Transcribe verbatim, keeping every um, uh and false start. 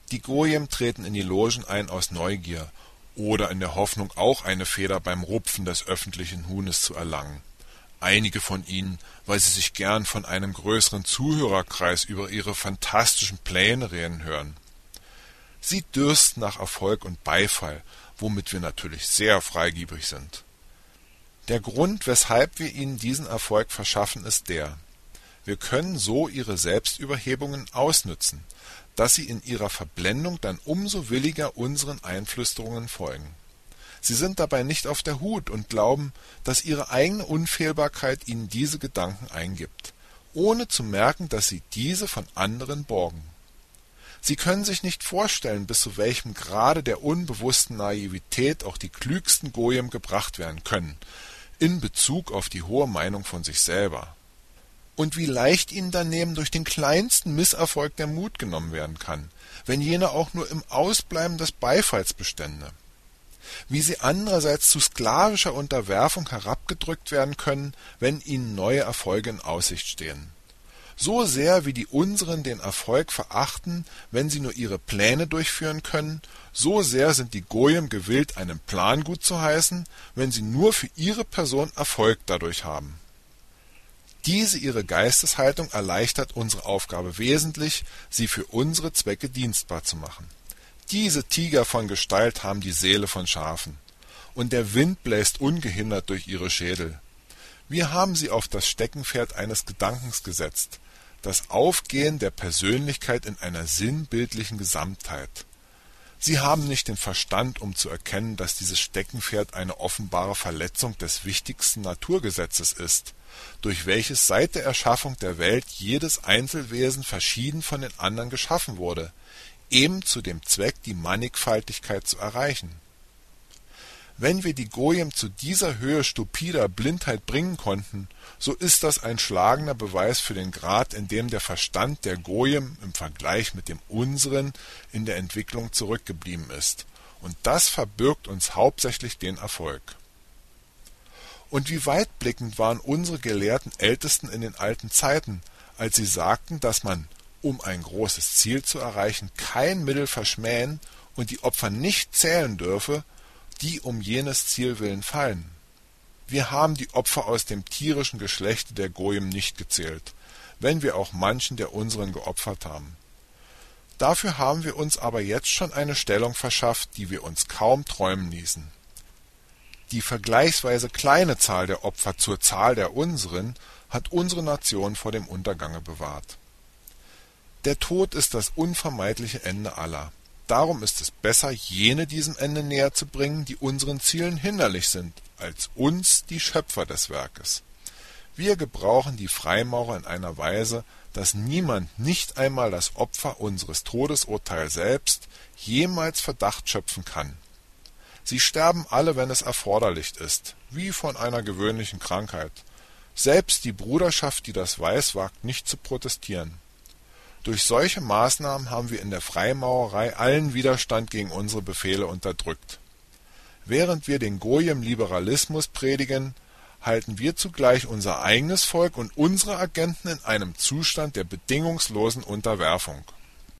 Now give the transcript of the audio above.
Die Goyim treten in die Logen ein aus Neugier oder in der Hoffnung, auch eine Feder beim Rupfen des öffentlichen Huhnes zu erlangen. Einige von ihnen, weil sie sich gern von einem größeren Zuhörerkreis über ihre fantastischen Pläne reden hören. Sie dürsten nach Erfolg und Beifall, womit wir natürlich sehr freigebig sind. Der Grund, weshalb wir ihnen diesen Erfolg verschaffen, ist der: Wir können so ihre Selbstüberhebungen ausnützen, dass sie in ihrer Verblendung dann umso williger unseren Einflüsterungen folgen. Sie sind dabei nicht auf der Hut und glauben, dass ihre eigene Unfehlbarkeit ihnen diese Gedanken eingibt, ohne zu merken, dass sie diese von anderen borgen. Sie können sich nicht vorstellen, bis zu welchem Grade der unbewussten Naivität auch die klügsten Goyim gebracht werden können, in Bezug auf die hohe Meinung von sich selber. Und wie leicht ihnen daneben durch den kleinsten Misserfolg der Mut genommen werden kann, wenn jener auch nur im Ausbleiben des Beifalls bestände. Wie sie andererseits zu sklavischer Unterwerfung herabgedrückt werden können, wenn ihnen neue Erfolge in Aussicht stehen. So sehr wie die unseren den Erfolg verachten, wenn sie nur ihre Pläne durchführen können, so sehr sind die Goyim gewillt, einen Plan gut zu heißen, wenn sie nur für ihre Person Erfolg dadurch haben. Diese ihre Geisteshaltung erleichtert unsere Aufgabe wesentlich, sie für unsere Zwecke dienstbar zu machen. Diese Tiger von Gestalt haben die Seele von Schafen, und der Wind bläst ungehindert durch ihre Schädel. Wir haben sie auf das Steckenpferd eines Gedankens gesetzt, das Aufgehen der Persönlichkeit in einer sinnbildlichen Gesamtheit. Sie haben nicht den Verstand, um zu erkennen, dass dieses Steckenpferd eine offenbare Verletzung des wichtigsten Naturgesetzes ist, durch welches seit der Erschaffung der Welt jedes Einzelwesen verschieden von den anderen geschaffen wurde, eben zu dem Zweck, die Mannigfaltigkeit zu erreichen. Wenn wir die Goyim zu dieser Höhe stupider Blindheit bringen konnten, so ist das ein schlagender Beweis für den Grad, in dem der Verstand der Goyim im Vergleich mit dem unseren in der Entwicklung zurückgeblieben ist, und das verbürgt uns hauptsächlich den Erfolg. Und wie weitblickend waren unsere gelehrten Ältesten in den alten Zeiten, als sie sagten, dass man, um ein großes Ziel zu erreichen, kein Mittel verschmähen und die Opfer nicht zählen dürfe, die um jenes Ziel willen fallen. Wir haben die Opfer aus dem tierischen Geschlechte der Goyim nicht gezählt, wenn wir auch manchen der unseren geopfert haben. Dafür haben wir uns aber jetzt schon eine Stellung verschafft, die wir uns kaum träumen ließen. Die vergleichsweise kleine Zahl der Opfer zur Zahl der unseren hat unsere Nation vor dem Untergange bewahrt. Der Tod ist das unvermeidliche Ende aller. Darum ist es besser, jene diesem Ende näher zu bringen, die unseren Zielen hinderlich sind, als uns, die Schöpfer des Werkes. Wir gebrauchen die Freimaurer in einer Weise, dass niemand, nicht einmal das Opfer unseres Todesurteils selbst, jemals Verdacht schöpfen kann. Sie sterben alle, wenn es erforderlich ist, wie von einer gewöhnlichen Krankheit. Selbst die Bruderschaft, die das weiß, wagt nicht zu protestieren. Durch solche Maßnahmen haben wir in der Freimaurerei allen Widerstand gegen unsere Befehle unterdrückt. Während wir den Goyim Liberalismus predigen, halten wir zugleich unser eigenes Volk und unsere Agenten in einem Zustand der bedingungslosen Unterwerfung.